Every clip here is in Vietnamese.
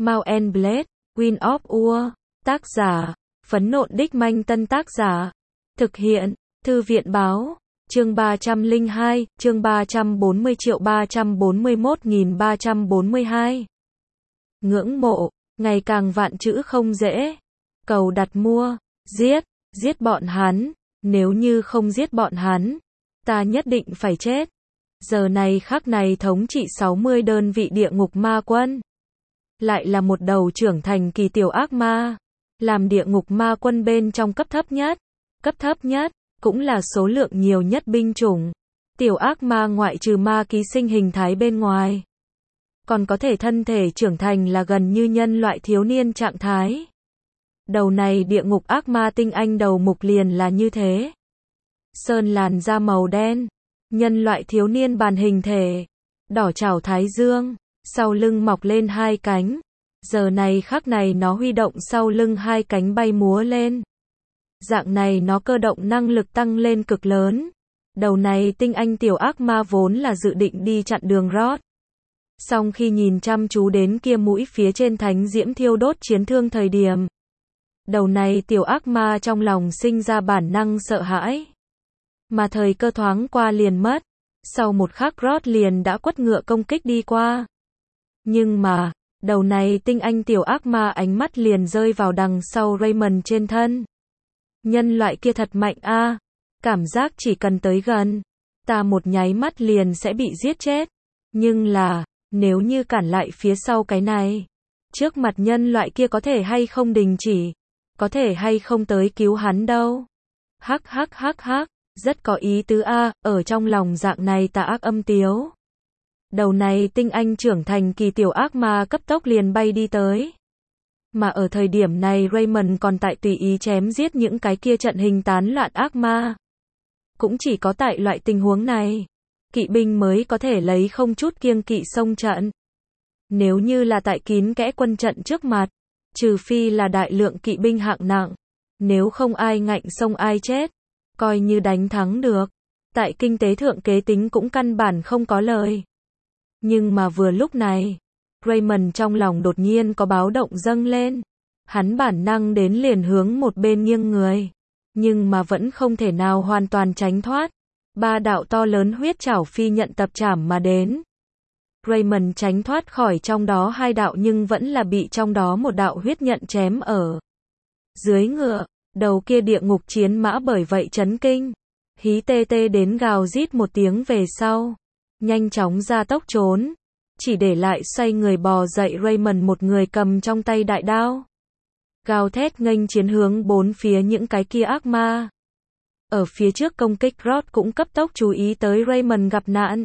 Mount and Blade, Wind of War. Tác giả, Phấn Nộn Đích Manh. Tân tác giả, thực hiện, Thư viện Báo. Chương 302, chương 340.341.342. Ngưỡng mộ, ngày càng vạn chữ không dễ. Cầu đặt mua, giết bọn hắn, nếu như không giết bọn hắn, ta nhất định phải chết. Giờ này khắc này thống trị 60 đơn vị địa ngục ma quân. Lại là một đầu trưởng thành kỳ tiểu ác ma. Làm địa ngục ma quân bên trong cấp thấp nhất, cũng là số lượng nhiều nhất binh chủng. Tiểu ác ma ngoại trừ ma ký sinh hình thái bên ngoài, còn có thể thân thể trưởng thành là gần như nhân loại thiếu niên trạng thái. Đầu này địa ngục ác ma tinh anh đầu mục liền là như thế. Sơn làn da màu đen, nhân loại thiếu niên bàn hình thể, đỏ chảo thái dương, sau lưng mọc lên hai cánh. Giờ này khắc này nó huy động sau lưng hai cánh bay múa lên. Dạng này nó cơ động năng lực tăng lên cực lớn. Đầu này tinh anh tiểu ác ma vốn là dự định đi chặn đường Rod. Song khi nhìn chăm chú đến kia mũi phía trên thánh diễm thiêu đốt chiến thương thời điểm, đầu này tiểu ác ma trong lòng sinh ra bản năng sợ hãi. Mà thời cơ thoáng qua liền mất. Sau một khắc Rod liền đã quất ngựa công kích đi qua. Nhưng mà, đầu này tinh anh tiểu ác ma ánh mắt liền rơi vào đằng sau Raymond trên thân. Nhân loại kia thật mạnh a, cảm giác chỉ cần tới gần, ta một nháy mắt liền sẽ bị giết chết. Nhưng là, nếu như cản lại phía sau cái này, trước mặt nhân loại kia có thể hay không đình chỉ, có thể hay không tới cứu hắn đâu. Hắc, rất có ý tứ a, ở trong lòng dạng này tà ác âm tiếu. Đầu này tinh anh trưởng thành kỳ tiểu ác ma cấp tốc liền bay đi tới. Mà ở thời điểm này Raymond còn tại tùy ý chém giết những cái kia trận hình tán loạn ác ma. Cũng chỉ có tại loại tình huống này, kỵ binh mới có thể lấy không chút kiêng kỵ xông trận. Nếu như là tại kín kẽ quân trận trước mặt, trừ phi là đại lượng kỵ binh hạng nặng, nếu không ai ngạnh xông ai chết, coi như đánh thắng được. Tại kinh tế thượng kế tính cũng căn bản không có lời. Nhưng mà vừa lúc này, Raymond trong lòng đột nhiên có báo động dâng lên. Hắn bản năng đến liền hướng một bên nghiêng người. Nhưng mà vẫn không thể nào hoàn toàn tránh thoát. Ba đạo to lớn huyết trảo phi nhận tập trảm mà đến. Raymond tránh thoát khỏi trong đó hai đạo nhưng vẫn là bị trong đó một đạo huyết nhận chém ở dưới ngựa. Đầu kia địa ngục chiến mã bởi vậy chấn kinh. Hí tê tê đến gào rít một tiếng về sau. Nhanh chóng ra tốc trốn. Chỉ để lại xoay người bò dậy Raymond một người cầm trong tay đại đao. Gào thét nghênh chiến hướng bốn phía những cái kia ác ma. Ở phía trước công kích Rod cũng cấp tốc chú ý tới Raymond gặp nạn.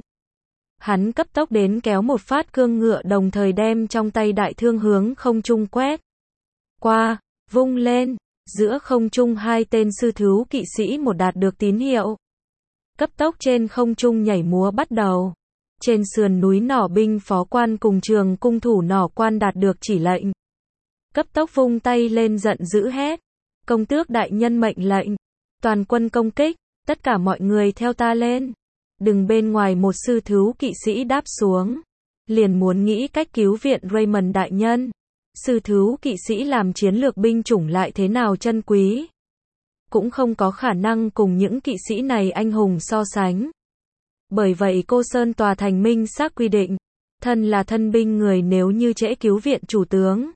Hắn cấp tốc đến kéo một phát cương ngựa đồng thời đem trong tay đại thương hướng không trung quét qua, vung lên. Giữa không trung hai tên sư thú kỵ sĩ một đạt được tín hiệu. Cấp tốc trên không trung nhảy múa bắt đầu. Trên sườn núi nỏ binh phó quan cùng trường cung thủ nỏ quan đạt được chỉ lệnh. Cấp tốc vung tay lên giận dữ hét. Công tước đại nhân mệnh lệnh. Toàn quân công kích, tất cả mọi người theo ta lên. Đừng bên ngoài một sư thú kỵ sĩ đáp xuống. Liền muốn nghĩ cách cứu viện Raymond đại nhân. Sư thú kỵ sĩ làm chiến lược binh chủng lại thế nào chân quý. Cũng không có khả năng cùng những kỵ sĩ này anh hùng so sánh. Bởi vậy Cô Sơn tòa thành minh xác quy định. Thân là thân binh người nếu như trễ cứu viện chủ tướng.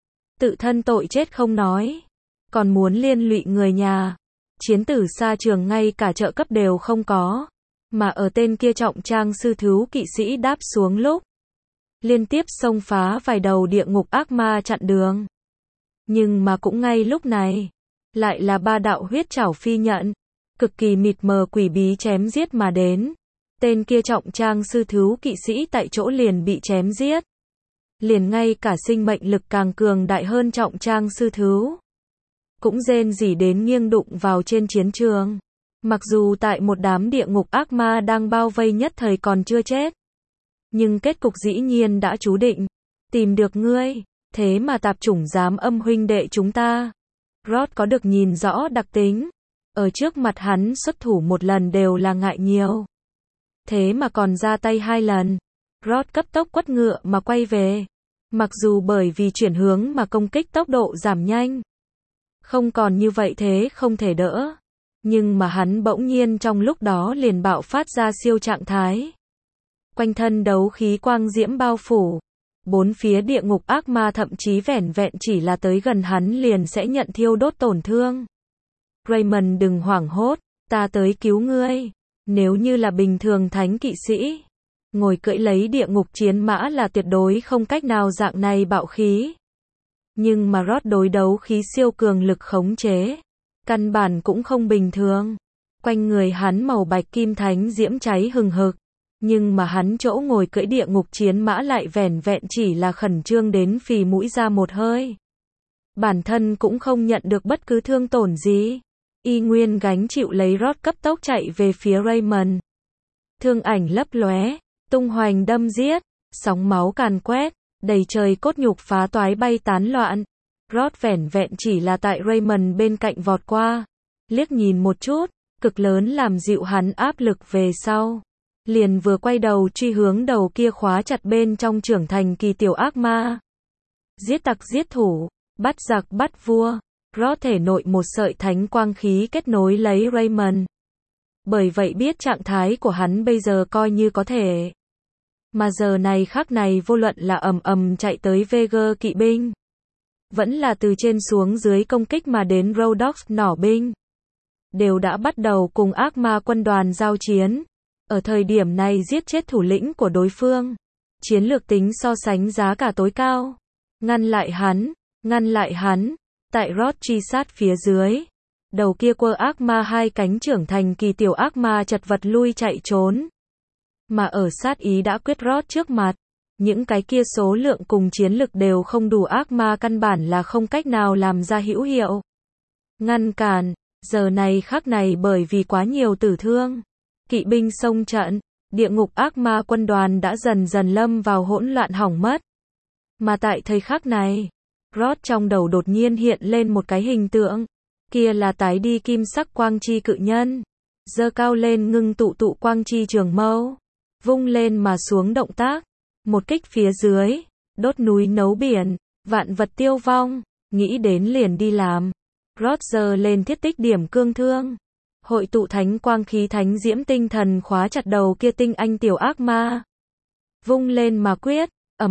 Tự thân tội chết không nói. Còn muốn liên lụy người nhà. Chiến tử xa trường ngay cả trợ cấp đều không có. Mà ở tên kia trọng trang sư thú kỵ sĩ đáp xuống lúc. Liên tiếp xông phá vài đầu địa ngục ác ma chặn đường. Nhưng mà cũng ngay lúc này, lại là ba đạo huyết trảo phi nhận, cực kỳ mịt mờ quỷ bí chém giết mà đến. Tên kia trọng trang sư thú kỵ sĩ tại chỗ liền bị chém giết. Liền ngay cả sinh mệnh lực càng cường đại hơn trọng trang sư thú, cũng rên rỉ đến nghiêng đụng vào trên chiến trường. Mặc dù tại một đám địa ngục ác ma đang bao vây nhất thời còn chưa chết. Nhưng kết cục dĩ nhiên đã chú định. Tìm được ngươi, thế mà tạp chủng dám âm huynh đệ chúng ta. Rod có được nhìn rõ đặc tính. Ở trước mặt hắn xuất thủ một lần đều là ngại nhiều. Thế mà còn ra tay hai lần. Rod cấp tốc quất ngựa mà quay về. Mặc dù bởi vì chuyển hướng mà công kích tốc độ giảm nhanh. Không còn như vậy thế không thể đỡ. Nhưng mà hắn bỗng nhiên trong lúc đó liền bạo phát ra siêu trạng thái. Quanh thân đấu khí quang diễm bao phủ. Bốn phía địa ngục ác ma thậm chí vẻn vẹn chỉ là tới gần hắn liền sẽ nhận thiêu đốt tổn thương. Raymond đừng hoảng hốt, ta tới cứu ngươi. Nếu như là bình thường thánh kỵ sĩ, ngồi cưỡi lấy địa ngục chiến mã là tuyệt đối không cách nào dạng này bạo khí. Nhưng mà Roth đối đấu khí siêu cường lực khống chế. Căn bản cũng không bình thường. Quanh người hắn màu bạch kim thánh diễm cháy hừng hực. Nhưng mà hắn chỗ ngồi cưỡi địa ngục chiến mã lại vẻn vẹn chỉ là khẩn trương đến phì mũi ra một hơi. Bản thân cũng không nhận được bất cứ thương tổn gì. Y nguyên gánh chịu lấy Roth cấp tốc chạy về phía Raymond. Thương ảnh lấp lóe, tung hoành đâm giết, sóng máu càn quét, đầy trời cốt nhục phá toái bay tán loạn. Roth vẻn vẹn chỉ là tại Raymond bên cạnh vọt qua, liếc nhìn một chút, cực lớn làm dịu hắn áp lực về sau. Liền vừa quay đầu truy hướng đầu kia khóa chặt bên trong trưởng thành kỳ tiểu ác ma. Giết tặc giết thủ, bắt giặc bắt vua. Roth thể nội một sợi thánh quang khí kết nối lấy Raymond. Bởi vậy biết trạng thái của hắn bây giờ coi như có thể. Mà giờ này khắc này vô luận là chạy tới Veger kỵ binh. Vẫn là từ trên xuống dưới công kích mà đến Rhodox nỏ binh. Đều đã bắt đầu cùng ác ma quân đoàn giao chiến. Ở thời điểm này giết chết thủ lĩnh của đối phương. Chiến lược tính so sánh giá cả tối cao. Ngăn lại hắn. Tại Roth truy sát phía dưới. Đầu kia quơ ác ma hai cánh trưởng thành kỳ tiểu ác ma chật vật lui chạy trốn. Mà ở sát ý đã quyết Roth trước mặt. Những cái kia số lượng cùng chiến lực đều không đủ ác ma căn bản là không cách nào làm ra hữu hiệu. Ngăn cản, giờ này khắc này bởi vì quá nhiều tử thương. Kỵ binh xông trận, địa ngục ác ma quân đoàn đã dần dần lâm vào hỗn loạn hỏng mất. Mà tại thời khắc này, Roth trong đầu đột nhiên hiện lên một cái hình tượng. Kia là tái đi kim sắc quang chi cự nhân. Giơ cao lên ngưng tụ quang chi trường mâu. Vung lên mà xuống động tác. Một kích phía dưới, đốt núi nấu biển, vạn vật tiêu vong, nghĩ đến liền đi làm. Roth giơ lên thiết tích điểm cương thương. Hội tụ thánh quang khí thánh diễm tinh thần khóa chặt đầu kia tinh anh tiểu ác ma. Vung lên mà quyết,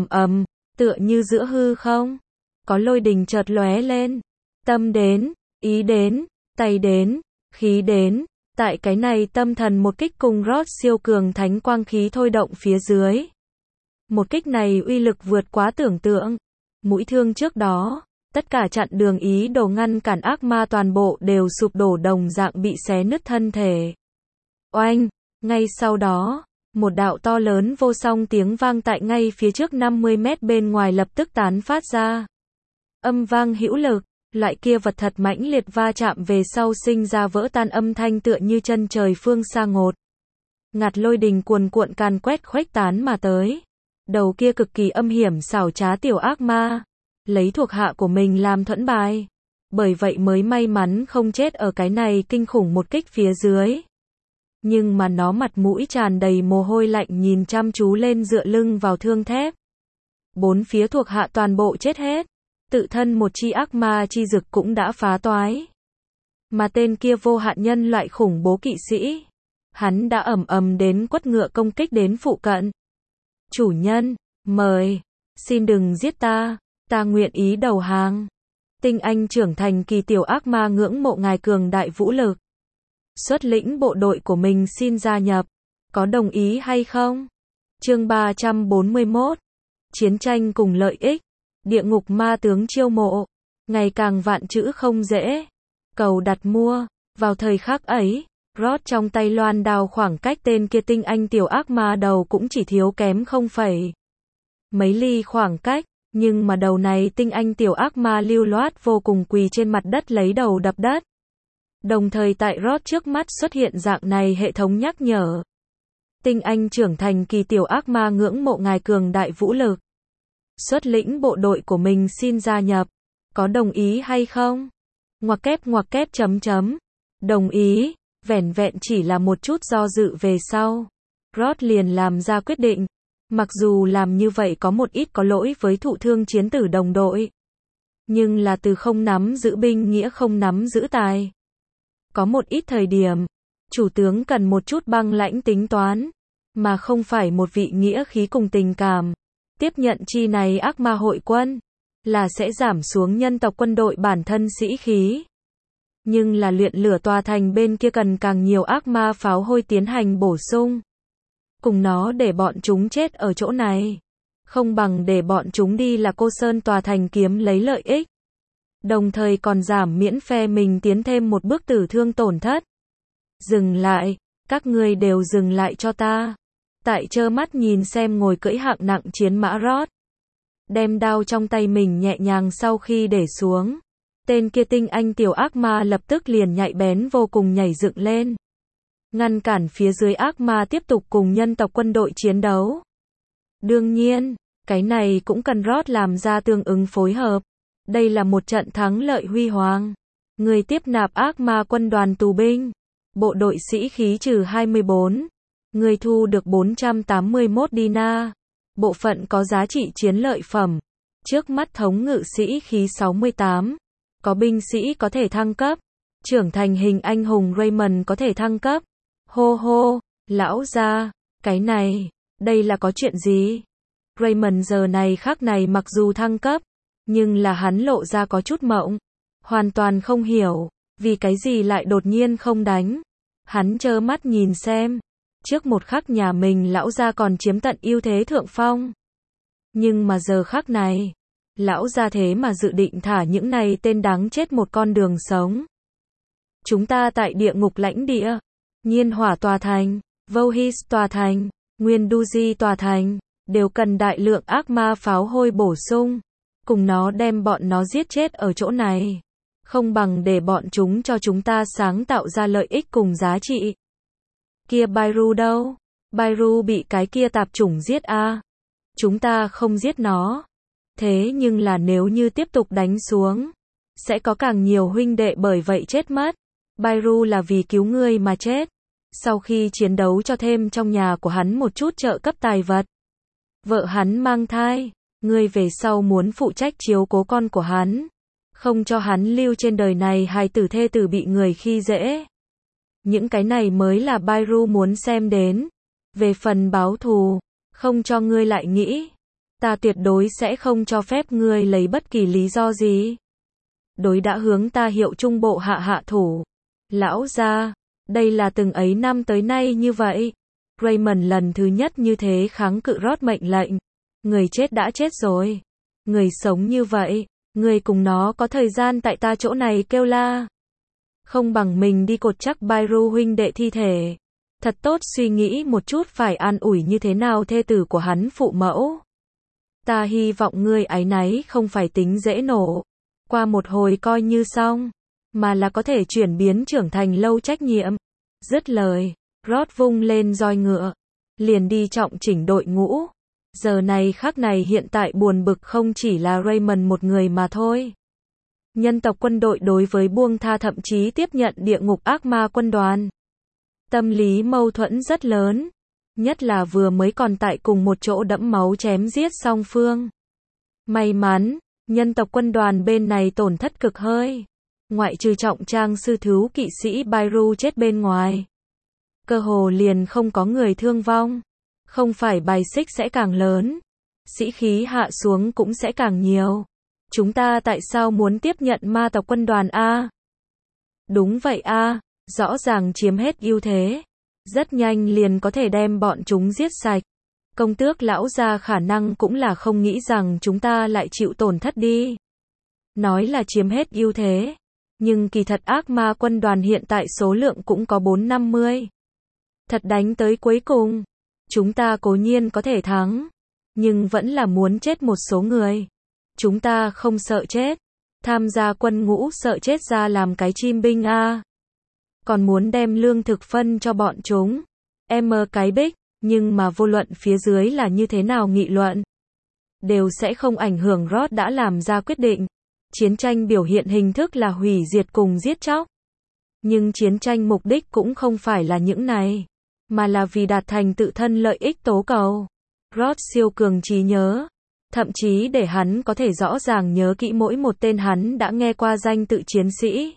tựa như giữa hư không. Có lôi đình chợt lóe lên. Tâm đến, ý đến, tay đến, khí đến. Tại cái này tâm thần một kích cùng Roth siêu cường thánh quang khí thôi động phía dưới. Một kích này uy lực vượt quá tưởng tượng. Mũi thương trước đó, tất cả chặn đường ý đồ ngăn cản ác ma toàn bộ đều sụp đổ đồng dạng bị xé nứt thân thể. Oanh, ngay sau đó, một đạo to lớn vô song tiếng vang tại ngay phía trước 50 mét bên ngoài lập tức tán phát ra. Âm vang hữu lực, loại kia vật thật mãnh liệt va chạm về sau sinh ra vỡ tan âm thanh tựa như chân trời phương xa ngột. Ngạt lôi đình cuồn cuộn càn quét khuếch tán mà tới. Đầu kia cực kỳ âm hiểm xảo trá tiểu ác ma, lấy thuộc hạ của mình làm thuẫn bài. Bởi vậy mới may mắn không chết ở cái này kinh khủng một kích phía dưới. Nhưng mà nó mặt mũi tràn đầy mồ hôi lạnh nhìn chăm chú lên dựa lưng vào thương thép. Bốn phía thuộc hạ toàn bộ chết hết. Tự thân một chi ác ma chi dực cũng đã phá toái. Mà tên kia vô hạn nhân loại khủng bố kỵ sĩ. Hắn đã đến quất ngựa công kích đến phụ cận. Chủ nhân, mời, xin đừng giết ta nguyện ý đầu hàng. Tinh anh trưởng thành kỳ tiểu ác ma ngưỡng mộ ngài cường đại vũ lực. Xuất lĩnh bộ đội của mình xin gia nhập, có đồng ý hay không? Chương 341. Chiến tranh cùng lợi ích. Địa ngục ma tướng chiêu mộ. Ngày càng vạn chữ không dễ. Cầu đặt mua. Vào thời khắc ấy, Roth trong tay loan đao khoảng cách tên kia tinh anh tiểu ác ma đầu cũng chỉ thiếu kém mấy ly khoảng cách, nhưng mà đầu này tinh anh tiểu ác ma lưu loát vô cùng quỳ trên mặt đất lấy đầu đập đất. Đồng thời tại Roth trước mắt xuất hiện dạng này hệ thống nhắc nhở. Tinh anh trưởng thành kỳ tiểu ác ma ngưỡng mộ ngài cường đại vũ lực. Xuất lĩnh bộ đội của mình xin gia nhập, có đồng ý hay không? Ngoặc kép chấm. Đồng ý. Vẻn vẹn chỉ là một chút do dự về sau. Roth liền làm ra quyết định. Mặc dù làm như vậy có một ít có lỗi với thụ thương chiến tử đồng đội. Nhưng là từ không nắm giữ binh nghĩa không nắm giữ tài. Có một ít thời điểm, chủ tướng cần một chút băng lãnh tính toán, mà không phải một vị nghĩa khí cùng tình cảm. Tiếp nhận chi này ác ma hội quân, là sẽ giảm xuống nhân tộc quân đội bản thân sĩ khí. Nhưng là luyện lửa tòa thành bên kia cần càng nhiều ác ma pháo hôi tiến hành bổ sung. Cùng nó để bọn chúng chết ở chỗ này. Không bằng để bọn chúng đi là Cô Sơn tòa thành kiếm lấy lợi ích. Đồng thời còn giảm miễn phe mình tiến thêm một bước tử thương tổn thất. Dừng lại, các ngươi đều dừng lại cho ta. Tại trơ mắt nhìn xem ngồi cưỡi hạng nặng chiến mã Rót. Đem đao trong tay mình nhẹ nhàng sau khi để xuống. Tên kia tinh anh tiểu ác ma lập tức liền nhạy bén vô cùng nhảy dựng lên. Ngăn cản phía dưới ác ma tiếp tục cùng nhân tộc quân đội chiến đấu. Đương nhiên, cái này cũng cần Rót làm ra tương ứng phối hợp. Đây là một trận thắng lợi huy hoàng. Người tiếp nạp ác ma quân đoàn tù binh. Bộ đội sĩ khí trừ 24. Người thu được 481 dinar. Bộ phận có giá trị chiến lợi phẩm. Trước mắt thống ngự sĩ khí 68. Có binh sĩ có thể thăng cấp. Trưởng thành hình anh hùng Raymond có thể thăng cấp. Hô hô, lão gia, cái này, đây là có chuyện gì? Raymond giờ này khắc này mặc dù thăng cấp, nhưng là hắn lộ ra có chút mộng. Hoàn toàn không hiểu, vì cái gì lại đột nhiên không đánh. Hắn trơ mắt nhìn xem. Trước một khắc nhà mình lão gia còn chiếm tận ưu thế thượng phong. Nhưng mà giờ khắc này, lão gia thế mà dự định thả những này tên đáng chết một con đường sống. Chúng ta tại địa ngục lãnh địa, Nhiên Hỏa tòa thành, Vohis tòa thành, Nguyên Duji tòa thành, đều cần đại lượng ác ma pháo hôi bổ sung. Cùng nó đem bọn nó giết chết ở chỗ này. Không bằng để bọn chúng cho chúng ta sáng tạo ra lợi ích cùng giá trị. Kia Bairu đâu? Bairu bị cái kia tạp chủng giết a. Chúng ta không giết nó. Thế nhưng là nếu như tiếp tục đánh xuống, sẽ có càng nhiều huynh đệ bởi vậy chết mất. Bairu là vì cứu ngươi mà chết. Sau khi chiến đấu cho thêm trong nhà của hắn một chút trợ cấp tài vật. Vợ hắn mang thai. Ngươi về sau muốn phụ trách chiếu cố con của hắn. Không cho hắn lưu trên đời này hài tử thê tử bị người khi dễ. Những cái này mới là Bairu muốn xem đến. Về phần báo thù, không cho ngươi lại nghĩ. Ta tuyệt đối sẽ không cho phép ngươi lấy bất kỳ lý do gì. Đối đã hướng ta hiệu trung bộ hạ thủ. Lão gia, đây là từng ấy năm tới nay như vậy. Raymond lần thứ nhất như thế kháng cự Rót mệnh lệnh. Người chết đã chết rồi. Người sống như vậy, người cùng nó có thời gian tại ta chỗ này kêu la. Không bằng mình đi cột chắc Bairu huynh đệ thi thể. Thật tốt suy nghĩ một chút phải an ủi như thế nào thê tử của hắn phụ mẫu. Ta hy vọng ngươi áy náy không phải tính dễ nổ. Qua một hồi coi như xong. Mà là có thể chuyển biến trưởng thành lâu trách nhiệm. Dứt lời, Rót vung lên roi ngựa. Liền đi trọng chỉnh đội ngũ. Giờ này khắc này hiện tại buồn bực không chỉ là Raymond một người mà thôi. Nhân tộc quân đội đối với buông tha thậm chí tiếp nhận địa ngục ác ma quân đoàn. Tâm lý mâu thuẫn rất lớn. Nhất là vừa mới còn tại cùng một chỗ đẫm máu chém giết song phương. May mắn, nhân tộc quân đoàn bên này tổn thất cực hơi. Ngoại trừ trọng trang sư thú kỵ sĩ Bairu chết bên ngoài. Cơ hồ liền không có người thương vong. Không phải bài xích sẽ càng lớn. Sĩ khí hạ xuống cũng sẽ càng nhiều. Chúng ta tại sao muốn tiếp nhận ma tộc quân đoàn A? Đúng vậy A, rõ ràng chiếm hết ưu thế. Rất nhanh liền có thể đem bọn chúng giết sạch. Công tước lão gia khả năng cũng là không nghĩ rằng chúng ta lại chịu tổn thất đi. Nói là chiếm hết ưu thế. Nhưng kỳ thật ác ma quân đoàn hiện tại số lượng cũng có 450. Thật đánh tới cuối cùng. Chúng ta cố nhiên có thể thắng. Nhưng vẫn là muốn chết một số người. Chúng ta không sợ chết. Tham gia quân ngũ sợ chết ra làm cái chim binh a. Còn muốn đem lương thực phân cho bọn chúng. Cái bích. Nhưng mà vô luận phía dưới là như thế nào nghị luận. Đều sẽ không ảnh hưởng Rót đã làm ra quyết định. Chiến tranh biểu hiện hình thức là hủy diệt cùng giết chóc. Nhưng chiến tranh mục đích cũng không phải là những này. Mà là vì đạt thành tự thân lợi ích tố cầu. Rod siêu cường trí nhớ, thậm chí để hắn có thể rõ ràng nhớ kỹ mỗi một tên hắn đã nghe qua danh tự chiến sĩ.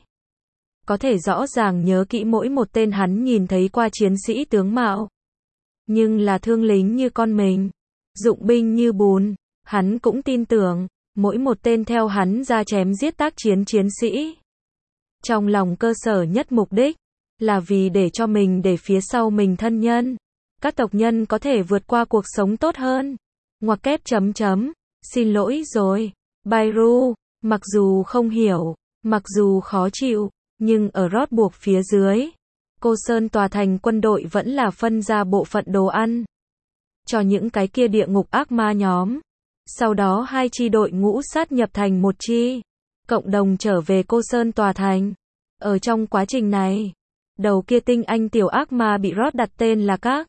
Có thể rõ ràng nhớ kỹ mỗi một tên hắn nhìn thấy qua chiến sĩ tướng mạo. Nhưng là thương lính như con mình, dụng binh như bùn, hắn cũng tin tưởng, mỗi một tên theo hắn ra chém giết tác chiến chiến sĩ. Trong lòng cơ sở nhất mục đích, là vì để cho mình để phía sau mình thân nhân, các tộc nhân có thể vượt qua cuộc sống tốt hơn. Ngoặc kép chấm chấm, xin lỗi rồi, Bairu, mặc dù không hiểu, mặc dù khó chịu, nhưng ở Rod buộc phía dưới, Cô Sơn tòa thành quân đội vẫn là phân ra bộ phận đồ ăn cho những cái kia địa ngục ác ma nhóm. Sau đó hai chi đội ngũ sát nhập thành một chi, cộng đồng trở về Cô Sơn tòa thành. Ở trong quá trình này, đầu kia tinh anh tiểu ác ma bị Rod đặt tên là Các.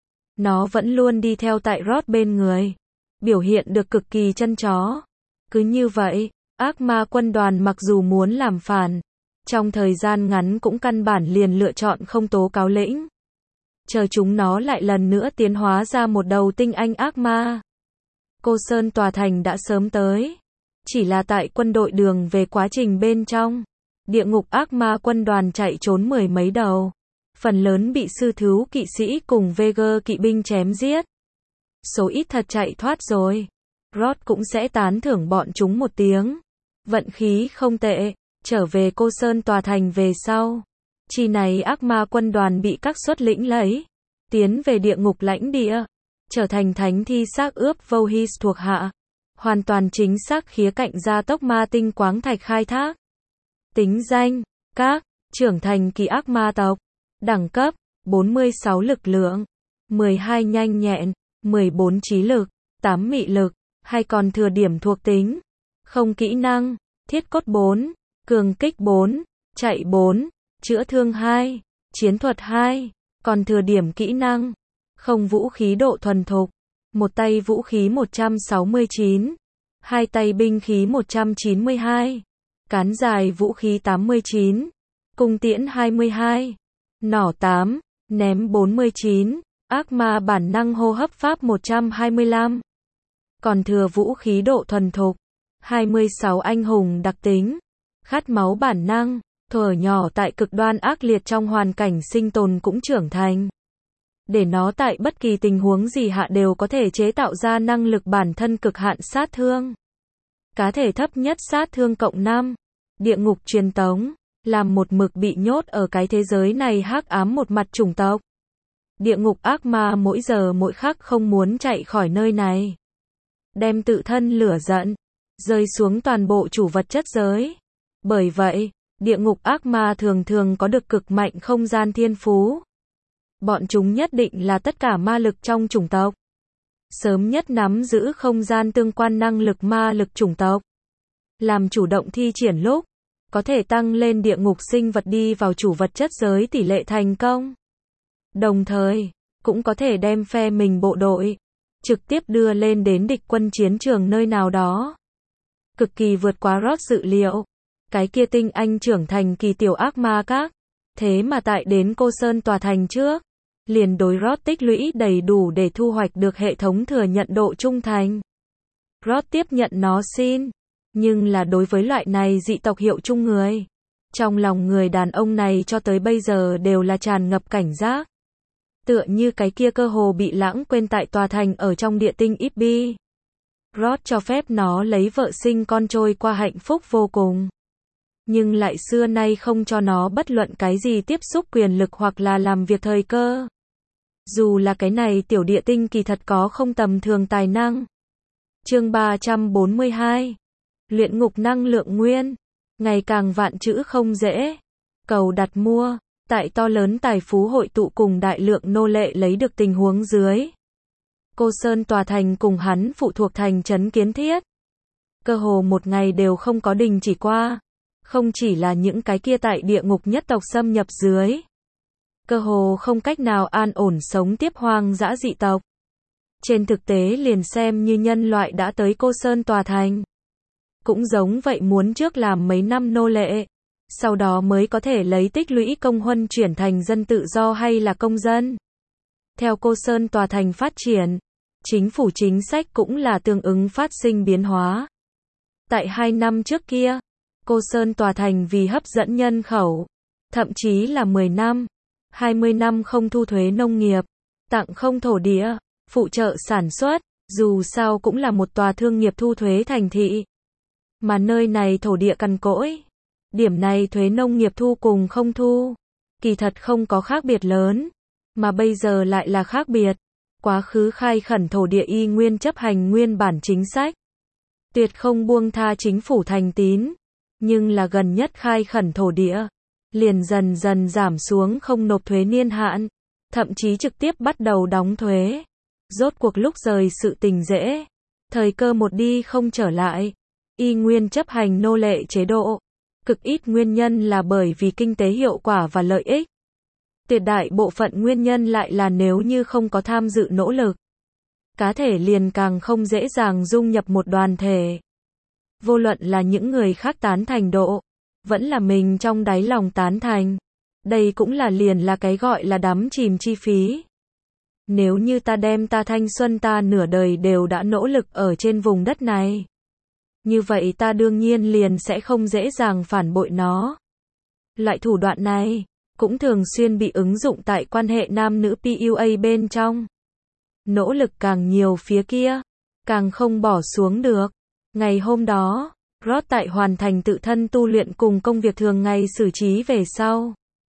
Nó vẫn luôn đi theo tại Rod bên người, biểu hiện được cực kỳ chân chó. Cứ như vậy, ác ma quân đoàn mặc dù muốn làm phản, trong thời gian ngắn cũng căn bản liền lựa chọn không tố cáo lĩnh. Chờ chúng nó lại lần nữa tiến hóa ra một đầu tinh anh ác ma. Cô Sơn tòa thành đã sớm tới. Chỉ là tại quân đội đường về quá trình bên trong, địa ngục ác ma quân đoàn chạy trốn mười mấy đầu. Phần lớn bị sư thú kỵ sĩ cùng Veger kỵ binh chém giết. Số ít thật chạy thoát rồi. Rod cũng sẽ tán thưởng bọn chúng một tiếng. Vận khí không tệ, trở về Cô Sơn tòa thành về sau. Chi này ác ma quân đoàn bị các xuất lĩnh lấy, tiến về địa ngục lãnh địa, trở thành thánh thi xác ướp Vohis thuộc hạ. Hoàn toàn chính xác khía cạnh gia tốc ma tinh quáng thạch khai thác. Tính danh, Các, trưởng thành kỳ ác ma tộc. Đẳng cấp, 46 lực lượng, 12 nhanh nhẹn, 14 trí lực, 8 mị lực, hay còn thừa điểm thuộc tính. Không kỹ năng, thiết cốt 4, cường kích 4, chạy 4, chữa thương 2, chiến thuật 2, còn thừa điểm kỹ năng. Không vũ khí độ thuần thục, một tay vũ khí 169, hai tay binh khí 192, cán dài vũ khí 89, cung tiễn 22, nỏ 8, ném 49, ác ma bản năng hô hấp pháp 125. Còn thừa vũ khí độ thuần thục, 26 anh hùng đặc tính, khát máu bản năng, thuở nhỏ tại cực đoan ác liệt trong hoàn cảnh sinh tồn cũng trưởng thành. Để nó tại bất kỳ tình huống gì hạ đều có thể chế tạo ra năng lực bản thân cực hạn sát thương. Cá thể thấp nhất sát thương cộng 5. Địa ngục truyền tống, làm một mực bị nhốt ở cái thế giới này hắc ám một mặt chủng tộc. Địa ngục ác ma mỗi giờ mỗi khắc không muốn chạy khỏi nơi này. Đem tự thân lửa giận, rơi xuống toàn bộ chủ vật chất giới. Bởi vậy, địa ngục ác ma thường thường có được cực mạnh không gian thiên phú. Bọn chúng nhất định là tất cả ma lực trong chủng tộc. Sớm nhất nắm giữ không gian tương quan năng lực ma lực chủng tộc. Làm chủ động thi triển lúc, có thể tăng lên địa ngục sinh vật đi vào chủ vật chất giới tỷ lệ thành công. Đồng thời, cũng có thể đem phe mình bộ đội, trực tiếp đưa lên đến địch quân chiến trường nơi nào đó. Cực kỳ vượt quá Rod dự liệu. Cái kia tinh anh trưởng thành kỳ tiểu ác ma Các. Thế mà tại đến Cô Sơn tòa thành trước, liền đối Rod tích lũy đầy đủ để thu hoạch được hệ thống thừa nhận độ trung thành. Rod tiếp nhận nó xin, nhưng là đối với loại này dị tộc hiệu chung người. Trong lòng người đàn ông này cho tới bây giờ đều là tràn ngập cảnh giác. Tựa như cái kia cơ hồ bị lãng quên tại tòa thành ở trong địa tinh Ibbi. Rod cho phép nó lấy vợ sinh con trôi qua hạnh phúc vô cùng. Nhưng lại xưa nay không cho nó bất luận cái gì tiếp xúc quyền lực hoặc là làm việc thời cơ. Dù là cái này tiểu địa tinh kỳ thật có không tầm thường tài năng. Chương 342. Luyện ngục năng lượng nguyên. Ngày càng vạn chữ không dễ. Cầu đặt mua. Tại to lớn tài phú hội tụ cùng đại lượng nô lệ lấy được tình huống dưới. Cô Sơn tòa thành cùng hắn phụ thuộc thành trấn kiến thiết. Cơ hồ một ngày đều không có đình chỉ qua. Không chỉ là những cái kia tại địa ngục nhất tộc xâm nhập dưới. Cơ hồ không cách nào an ổn sống tiếp hoang dã dị tộc. Trên thực tế liền xem như nhân loại đã tới Cô Sơn tòa thành. Cũng giống vậy muốn trước làm mấy năm nô lệ. Sau đó mới có thể lấy tích lũy công huân chuyển thành dân tự do hay là công dân. Theo Cô Sơn tòa thành phát triển, chính phủ chính sách cũng là tương ứng phát sinh biến hóa. Tại 2 năm trước kia, Cô Sơn tòa thành vì hấp dẫn nhân khẩu, thậm chí là 10 năm, 20 năm không thu thuế nông nghiệp, tặng không thổ địa, phụ trợ sản xuất, dù sao cũng là một tòa thương nghiệp thu thuế thành thị. Mà nơi này thổ địa cằn cỗi, điểm này thuế nông nghiệp thu cùng không thu, kỳ thật không có khác biệt lớn, mà bây giờ lại là khác biệt. Quá khứ khai khẩn thổ địa y nguyên chấp hành nguyên bản chính sách, tuyệt không buông tha chính phủ thành tín, nhưng là gần nhất khai khẩn thổ địa, liền dần dần giảm xuống không nộp thuế niên hạn, thậm chí trực tiếp bắt đầu đóng thuế. Rốt cuộc lúc rời sự tình dễ, thời cơ một đi không trở lại, y nguyên chấp hành nô lệ chế độ, cực ít nguyên nhân là bởi vì kinh tế hiệu quả và lợi ích. Tuyệt đại bộ phận nguyên nhân lại là nếu như không có tham dự nỗ lực, cá thể liền càng không dễ dàng dung nhập một đoàn thể. Vô luận là những người khác tán thành độ, vẫn là mình trong đáy lòng tán thành. Đây cũng là liền là cái gọi là đắm chìm chi phí. Nếu như ta đem ta thanh xuân ta nửa đời đều đã nỗ lực ở trên vùng đất này, như vậy ta đương nhiên liền sẽ không dễ dàng phản bội nó. Loại thủ đoạn này cũng thường xuyên bị ứng dụng tại quan hệ nam nữ PUA bên trong. Nỗ lực càng nhiều phía kia, càng không bỏ xuống được. Ngày hôm đó, Rod tại hoàn thành tự thân tu luyện cùng công việc thường ngày xử trí về sau,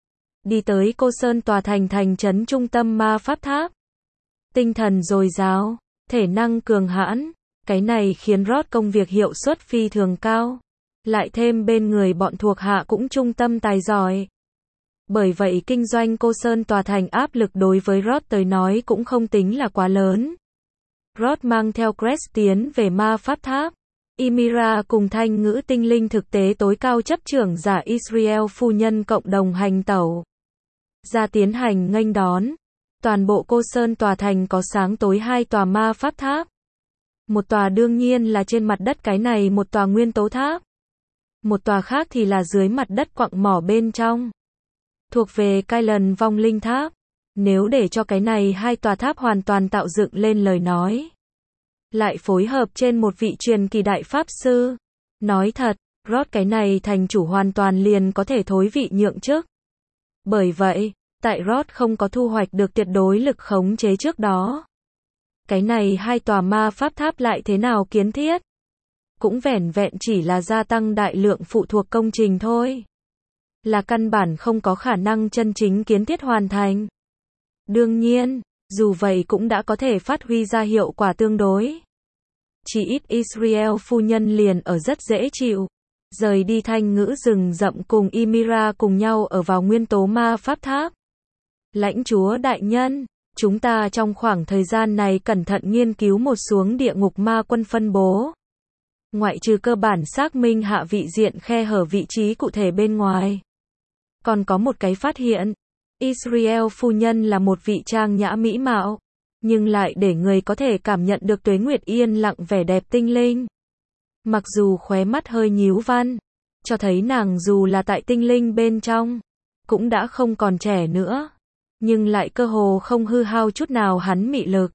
đi tới Cô Sơn tòa thành thành trấn trung tâm ma pháp tháp. Tinh thần dồi dào, thể năng cường hãn, cái này khiến Rod công việc hiệu suất phi thường cao. Lại thêm bên người bọn thuộc hạ cũng trung tâm tài giỏi. Bởi vậy kinh doanh Cô Sơn tòa thành áp lực đối với Rod tới nói cũng không tính là quá lớn. Rod mang theo Crest tiến về ma pháp tháp. Ymira cùng thanh ngữ tinh linh thực tế tối cao chấp trưởng giả Israel phu nhân cộng đồng hành tẩu ra tiến hành nghênh đón. Toàn bộ Cô Sơn tòa thành có sáng tối 2 tòa ma pháp tháp. Một tòa đương nhiên là trên mặt đất, cái này một tòa nguyên tố tháp. Một tòa khác thì là dưới mặt đất quặng mỏ bên trong, thuộc về Kylan vong linh tháp. Nếu để cho cái này 2 tòa tháp hoàn toàn tạo dựng lên lời nói, lại phối hợp trên một vị truyền kỳ đại pháp sư, nói thật, Rod cái này thành chủ hoàn toàn liền có thể thối vị nhượng chức. Bởi vậy, tại Rod không có thu hoạch được tuyệt đối lực khống chế trước đó, cái này 2 tòa ma pháp tháp lại thế nào kiến thiết, cũng vẻn vẹn chỉ là gia tăng đại lượng phụ thuộc công trình thôi, là căn bản không có khả năng chân chính kiến thiết hoàn thành. Đương nhiên, dù vậy cũng đã có thể phát huy ra hiệu quả tương đối. Chỉ ít Israel phu nhân liền ở rất dễ chịu, rời đi thanh ngữ rừng rậm cùng Ymira cùng nhau ở vào nguyên tố ma pháp tháp. Lãnh chúa đại nhân, chúng ta trong khoảng thời gian này cẩn thận nghiên cứu một xuống địa ngục ma quân phân bố. Ngoại trừ cơ bản xác minh hạ vị diện khe hở vị trí cụ thể bên ngoài, còn có một cái phát hiện. Israel phu nhân là một vị trang nhã mỹ mạo, nhưng lại để người có thể cảm nhận được tuế nguyệt yên lặng vẻ đẹp tinh linh. Mặc dù khóe mắt hơi nhíu văn, cho thấy nàng dù là tại tinh linh bên trong, cũng đã không còn trẻ nữa, nhưng lại cơ hồ không hư hao chút nào hắn mị lực.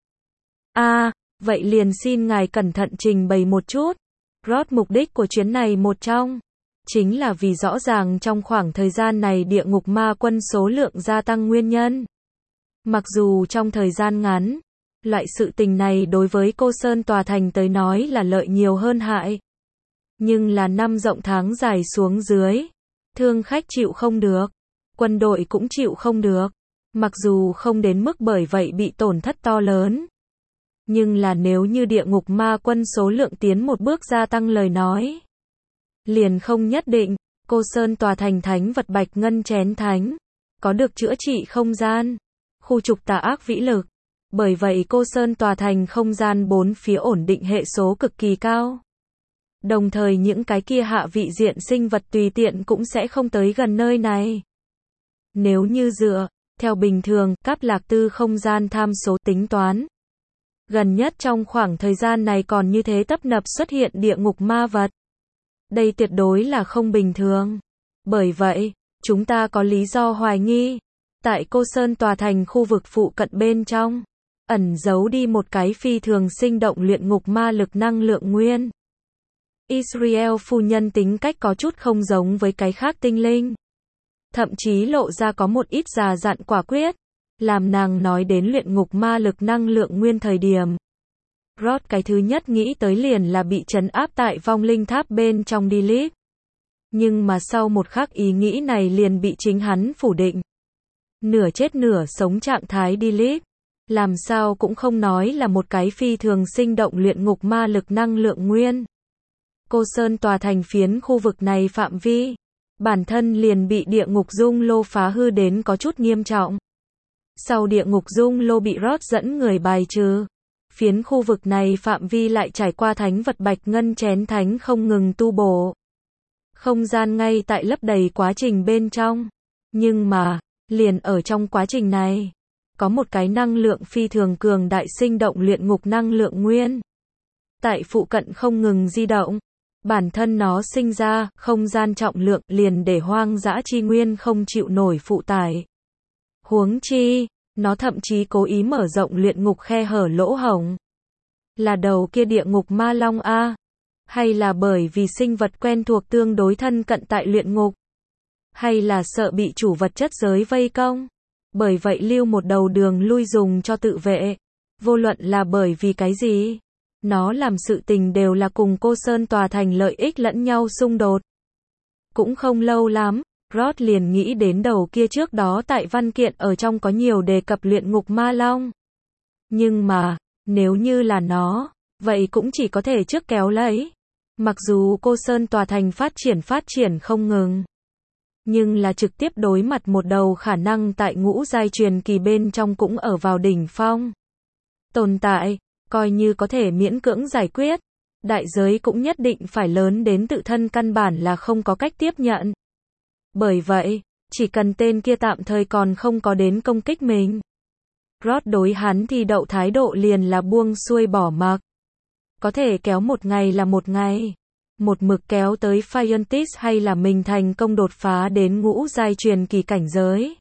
Vậy liền xin ngài cẩn thận trình bày một chút. Rod mục đích của chuyến này một trong, chính là vì rõ ràng trong khoảng thời gian này địa ngục ma quân số lượng gia tăng nguyên nhân. Mặc dù trong thời gian ngắn, loại sự tình này đối với Cô Sơn tòa thành tới nói là lợi nhiều hơn hại. Nhưng là năm rộng tháng dài xuống dưới, thương khách chịu không được, quân đội cũng chịu không được. Mặc dù không đến mức bởi vậy bị tổn thất to lớn, nhưng là nếu như địa ngục ma quân số lượng tiến một bước gia tăng lời nói, liền không nhất định. Cô Sơn tòa thành thánh vật bạch ngân chén thánh có được chữa trị không gian, khu trục tà ác vĩ lực. Bởi vậy Cô Sơn tòa thành không gian bốn phía ổn định hệ số cực kỳ cao. Đồng thời những cái kia hạ vị diện sinh vật tùy tiện cũng sẽ không tới gần nơi này. Nếu như dựa theo bình thường, Cáp Lạc Tư không gian tham số tính toán, gần nhất trong khoảng thời gian này còn như thế tấp nập xuất hiện địa ngục ma vật. Đây tuyệt đối là không bình thường. Bởi vậy, chúng ta có lý do hoài nghi, tại Cô Sơn tòa thành khu vực phụ cận bên trong, ẩn giấu đi một cái phi thường sinh động luyện ngục ma lực năng lượng nguyên. Israel phu nhân tính cách có chút không giống với cái khác tinh linh. Thậm chí lộ ra có một ít già dặn quả quyết, làm nàng nói đến luyện ngục ma lực năng lượng nguyên thời điểm. Rod cái thứ nhất nghĩ tới liền là bị trấn áp tại vong linh tháp bên trong Delete. Nhưng mà sau một khắc ý nghĩ này liền bị chính hắn phủ định. Nửa chết nửa sống trạng thái Delete, làm sao cũng không nói là một cái phi thường sinh động luyện ngục ma lực năng lượng nguyên. Cô Sơn tòa thành phiến khu vực này phạm vi, bản thân liền bị địa ngục dung lô phá hư đến có chút nghiêm trọng. Sau địa ngục dung lô bị Rod dẫn người bài trừ, phiến khu vực này phạm vi lại trải qua thánh vật bạch ngân chén thánh không ngừng tu bổ. Không gian ngay tại lấp đầy quá trình bên trong. Nhưng mà, liền ở trong quá trình này, có một cái năng lượng phi thường cường đại sinh động luyện ngục năng lượng nguyên. Tại phụ cận không ngừng di động. Bản thân nó sinh ra, không gian trọng lượng liền để hoang dã chi nguyên không chịu nổi phụ tải. Huống chi, nó thậm chí cố ý mở rộng luyện ngục khe hở lỗ hổng. Là đầu kia địa ngục ma long A? Hay là bởi vì sinh vật quen thuộc tương đối thân cận tại luyện ngục? Hay là sợ bị chủ vật chất giới vây công? Bởi vậy lưu một đầu đường lui dùng cho tự vệ. Vô luận là bởi vì cái gì? Nó làm sự tình đều là cùng cô Sơn tòa thành lợi ích lẫn nhau xung đột. Cũng không lâu lắm, Rod liền nghĩ đến đầu kia trước đó tại văn kiện ở trong có nhiều đề cập luyện ngục ma long. Nhưng mà, nếu như là nó, vậy cũng chỉ có thể trước kéo lấy. Mặc dù cô Sơn tòa thành phát triển không ngừng. Nhưng là trực tiếp đối mặt một đầu khả năng tại ngũ giai truyền kỳ bên trong cũng ở vào đỉnh phong. Tồn tại, coi như có thể miễn cưỡng giải quyết. Đại giới cũng nhất định phải lớn đến tự thân căn bản là không có cách tiếp nhận. Bởi vậy, chỉ cần tên kia tạm thời còn không có đến công kích mình. Rod đối hắn thì đậu thái độ liền là buông xuôi bỏ mặc. Có thể kéo một ngày là một ngày. Một mực kéo tới Fientis hay là mình thành công đột phá đến ngũ giai truyền kỳ cảnh giới.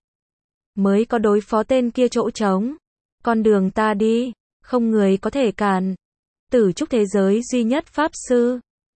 Mới có đối phó tên kia chỗ trống. Con đường ta đi, không người có thể cản. Tử trúc thế giới duy nhất pháp sư.